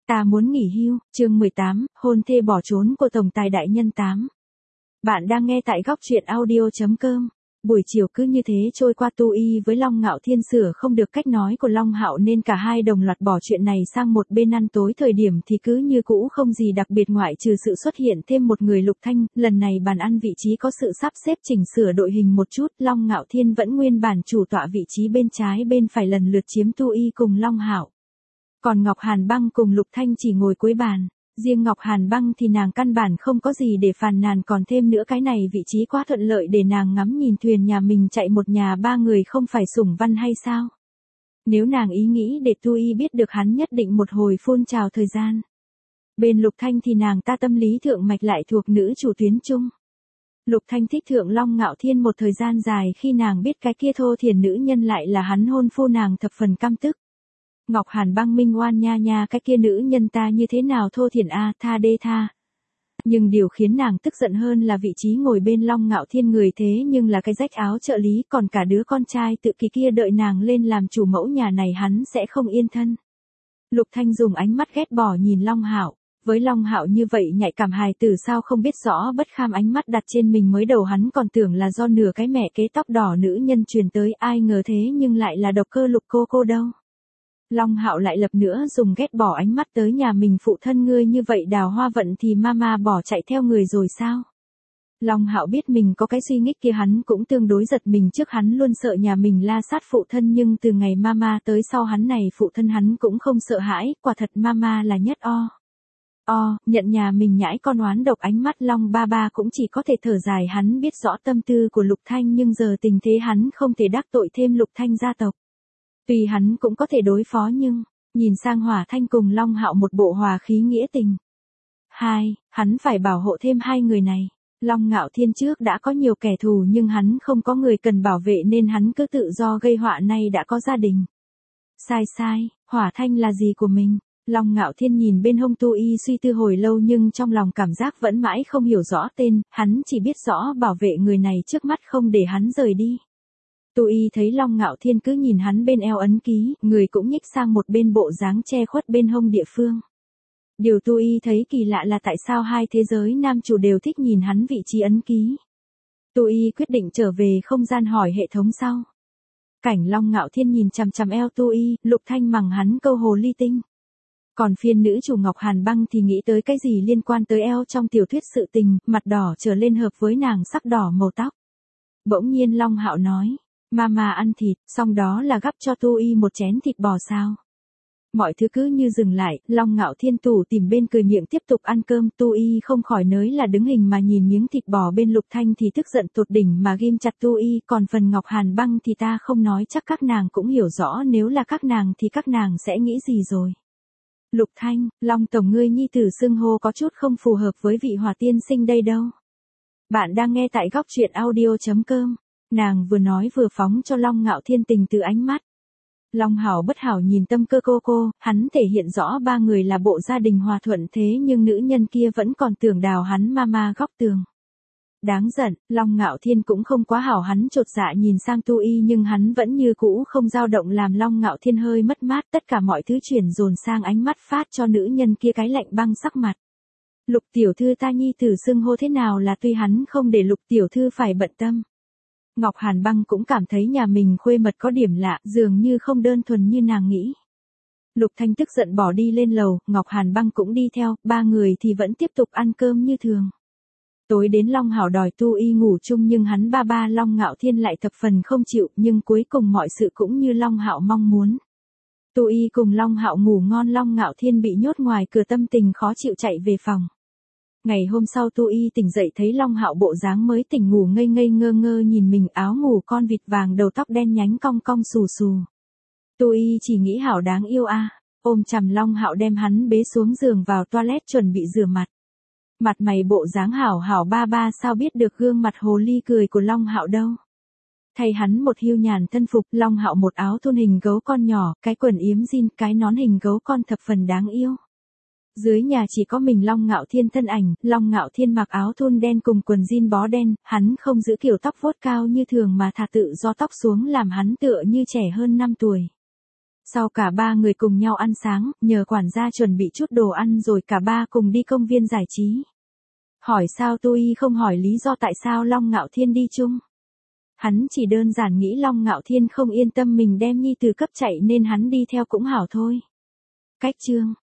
Ta muốn nghỉ hưu, chương 18, hôn thê bỏ trốn của Tổng tài đại nhân 8. Bạn đang nghe tại góc truyện audio.com. Buổi chiều cứ như thế trôi qua, Tu Y với Long Ngạo Thiên sửa không được cách nói của Long Hạo nên cả hai đồng loạt bỏ chuyện này sang một bên. Ăn tối thời điểm thì cứ như cũ không gì đặc biệt ngoại trừ sự xuất hiện thêm một người Lục Thanh. Lần này bàn ăn vị trí có sự sắp xếp chỉnh sửa đội hình một chút. Long Ngạo Thiên vẫn nguyên bản chủ tọa vị trí bên trái bên phải lần lượt chiếm Tu Y cùng Long Hạo. Còn Ngọc Hàn Băng cùng Lục Thanh chỉ ngồi cuối bàn. Riêng Ngọc Hàn Băng thì nàng căn bản không có gì để phàn nàn, còn thêm nữa cái này vị trí quá thuận lợi để nàng ngắm nhìn thuyền nhà mình chạy, một nhà ba người không phải sủng văn hay sao? Nếu nàng ý nghĩ để Tu Y biết được hắn nhất định một hồi phun trào thời gian. Bên Lục Thanh thì nàng ta tâm lý thượng mạch lại thuộc nữ chủ tuyến chung. Lục Thanh thích thượng Long Ngạo Thiên một thời gian dài, khi nàng biết cái kia thô thiển nữ nhân lại là hắn hôn phu nàng thập phần căm tức. Ngọc Hàn Băng minh oan nha, cái kia nữ nhân ta như thế nào thô thiển a, tha đê tha. Nhưng điều khiến nàng tức giận hơn là vị trí ngồi bên Long Ngạo Thiên người thế nhưng là cái rách áo trợ lý, còn cả đứa con trai tự kỷ kia đợi nàng lên làm chủ mẫu nhà này hắn sẽ không yên thân. Lục Thanh dùng ánh mắt ghét bỏ nhìn Long Hạo. Với Long Hạo như vậy nhạy cảm hài tử sao không biết rõ bất kham ánh mắt đặt trên mình, mới đầu hắn còn tưởng là do nửa cái mẹ kế tóc đỏ nữ nhân truyền tới, ai ngờ thế nhưng lại là độc cơ Lục cô đâu. Long Hạo lại lập nữa dùng ghét bỏ ánh mắt tới nhà mình phụ thân, ngươi như vậy đào hoa vận thì mama bỏ chạy theo người rồi sao? Long Hạo biết mình có cái suy nghĩ kia, hắn cũng tương đối giật mình, trước hắn luôn sợ nhà mình la sát phụ thân, nhưng từ ngày mama tới sau hắn này phụ thân hắn cũng không sợ hãi, quả thật mama là nhất nhận nhà mình nhãi con oán độc. Ánh mắt Long ba ba cũng chỉ có thể thở dài, hắn biết rõ tâm tư của Lục Thanh nhưng giờ tình thế hắn không thể đắc tội thêm Lục Thanh gia tộc. Tuy hắn cũng có thể đối phó nhưng, nhìn sang Hỏa Thanh cùng Long Hạo một bộ hòa khí nghĩa tình. Hắn phải bảo hộ thêm hai người này. Long Ngạo Thiên trước đã có nhiều kẻ thù nhưng hắn không có người cần bảo vệ nên hắn cứ tự do gây họa, nay đã có gia đình. Sai, Hỏa Thanh là gì của mình? Long Ngạo Thiên nhìn bên hông Tu Y suy tư hồi lâu nhưng trong lòng cảm giác vẫn mãi không hiểu rõ tên, hắn chỉ biết rõ bảo vệ người này trước mắt không để hắn rời đi. Tu Y thấy Long Ngạo Thiên cứ nhìn hắn bên eo ấn ký, người cũng nhích sang một bên bộ dáng che khuất bên hông địa phương. Điều Tu Y thấy kỳ lạ là tại sao hai thế giới nam chủ đều thích nhìn hắn vị trí ấn ký. Tu Y quyết định trở về không gian hỏi hệ thống sau. Cảnh Long Ngạo Thiên nhìn chằm chằm eo Tu Y, Lục Thanh mắng hắn câu hồ ly tinh. Còn phiên nữ chủ Ngọc Hàn Băng thì nghĩ tới cái gì liên quan tới eo trong tiểu thuyết sự tình, mặt đỏ trở lên hợp với nàng sắc đỏ màu tóc. Bỗng nhiên Long Hạo nói. Mama ăn thịt, xong đó là gắp cho Tu Y một chén thịt bò sao? Mọi thứ cứ như dừng lại, Long Ngạo Thiên tủm tỉm bên cười miệng tiếp tục ăn cơm. Tu Y không khỏi nới là đứng hình mà nhìn miếng thịt bò bên Lục Thanh thì tức giận tột đỉnh mà ghim chặt Tu Y, còn phần Ngọc Hàn Băng thì ta không nói, chắc các nàng cũng hiểu rõ, nếu là các nàng thì các nàng sẽ nghĩ gì rồi. Lục Thanh, Long tổng ngươi nhi tử xưng hô có chút không phù hợp với vị Hỏa tiên sinh đây đâu. Bạn đang nghe tại góc truyện audio.com. Nàng vừa nói vừa phóng cho Long Ngạo Thiên tình từ ánh mắt. Long Hảo bất hảo nhìn tâm cơ cô, hắn thể hiện rõ ba người là bộ gia đình hòa thuận, thế nhưng nữ nhân kia vẫn còn tưởng đào hắn mama góc tường. Đáng giận, Long Ngạo Thiên cũng không quá hảo, hắn chột dạ nhìn sang Tu Y nhưng hắn vẫn như cũ không dao động, làm Long Ngạo Thiên hơi mất mát, tất cả mọi thứ chuyển dồn sang ánh mắt phát cho nữ nhân kia cái lạnh băng sắc mặt. Lục tiểu thư ta nhi tử xưng hô thế nào là tuy hắn không để Lục tiểu thư phải bận tâm. Ngọc Hàn Băng cũng cảm thấy nhà mình khuê mật có điểm lạ, dường như không đơn thuần như nàng nghĩ. Lục Thanh tức giận bỏ đi lên lầu, Ngọc Hàn Băng cũng đi theo, ba người thì vẫn tiếp tục ăn cơm như thường. Tối đến Long Hảo đòi Tu Y ngủ chung nhưng hắn ba Long Ngạo Thiên lại thập phần không chịu, nhưng cuối cùng mọi sự cũng như Long Hạo mong muốn. Tu Y cùng Long Hạo ngủ ngon, Long Ngạo Thiên bị nhốt ngoài cửa tâm tình khó chịu chạy về phòng. Ngày hôm sau Tu Y tỉnh dậy thấy Long Hạo bộ dáng mới tỉnh ngủ ngây ngơ nhìn mình, áo ngủ con vịt vàng, đầu tóc đen nhánh cong xù. Tu Y chỉ nghĩ hảo đáng yêu a, ôm chầm Long Hạo đem hắn bế xuống giường vào toilet chuẩn bị rửa mặt. Mặt mày bộ dáng hảo ba sao biết được gương mặt hồ ly cười của Long Hạo đâu. Thay hắn một hưu nhàn thân phục, Long Hạo một áo thun hình gấu con nhỏ, cái quần yếm jean, cái nón hình gấu con thập phần đáng yêu. Dưới nhà chỉ có mình Long Ngạo Thiên thân ảnh, Long Ngạo Thiên mặc áo thun đen cùng quần jean bó đen, hắn không giữ kiểu tóc vuốt cao như thường mà thả tự do tóc xuống làm hắn tựa như trẻ hơn 5 tuổi. Sau cả ba người cùng nhau ăn sáng, nhờ quản gia chuẩn bị chút đồ ăn rồi cả ba cùng đi công viên giải trí. Hỏi sao tôi không hỏi lý do tại sao Long Ngạo Thiên đi chung. Hắn chỉ đơn giản nghĩ Long Ngạo Thiên không yên tâm mình đem nhi tử cấp chạy nên hắn đi theo cũng hảo thôi. Cách chương